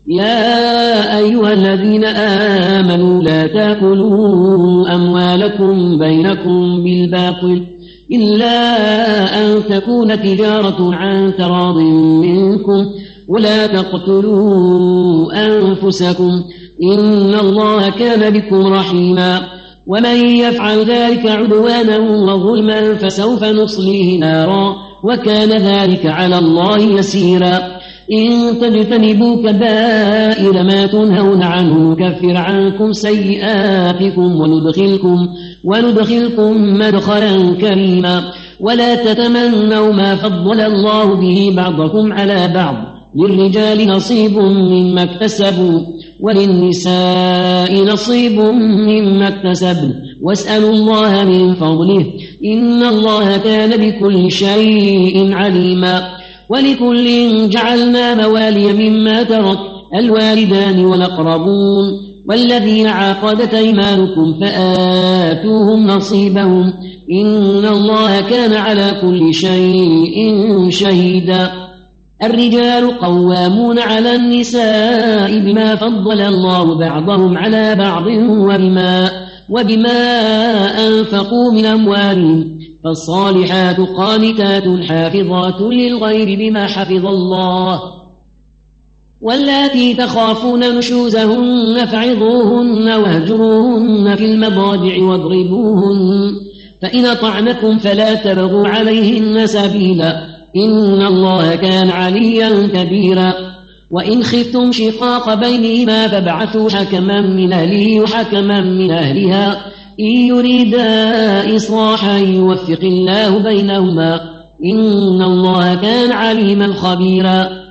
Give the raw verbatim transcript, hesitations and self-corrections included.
يا أيها الذين آمنوا لا تأكلوا أموالكم بينكم بالباطل إلا أن تكون تجارة عن تراض منكم ولا تقتلوا أنفسكم إن الله كان بكم رحيما ومن يفعل ذلك عدوانا وظلما فسوف نصليه نارا وكان ذلك على الله يسيرا إن تجتنبوا كبائر ما تنهون عنه نكفر عنكم سيئاتكم وندخلكم, وندخلكم مدخلا كريما ولا تتمنوا ما فضل الله به بعضكم على بعض للرجال نصيب مما اكتسبوا وللنساء نصيب مما اكتسبن واسألوا الله من فضله إن الله كان بكل شيء عليما ولكل جعلنا موالي مما ترك الوالدان والأقربون والذين عقدت أيمانكم فآتوهم نصيبهم إن الله كان على كل شيء شهيدا الرجال قوامون على النساء بما فضل الله بعضهم على بعض وبما, وبما أنفقوا من أموالهم فالصالحات قانتات حافظات للغيب بما حفظ الله واللاتي تخافون نشوزهن فعظوهن واهجروهن في المضاجع واضربوهن فإن أطعنكم فلا تبغوا عليهن سبيلا إن الله كان عليا كبيرا وإن خفتم شقاق بينهما فابعثوا حكما من أهله وحكما من أهلها إن يريدا إصلاحا يوفق الله بينهما إن الله كان عليما خبيرا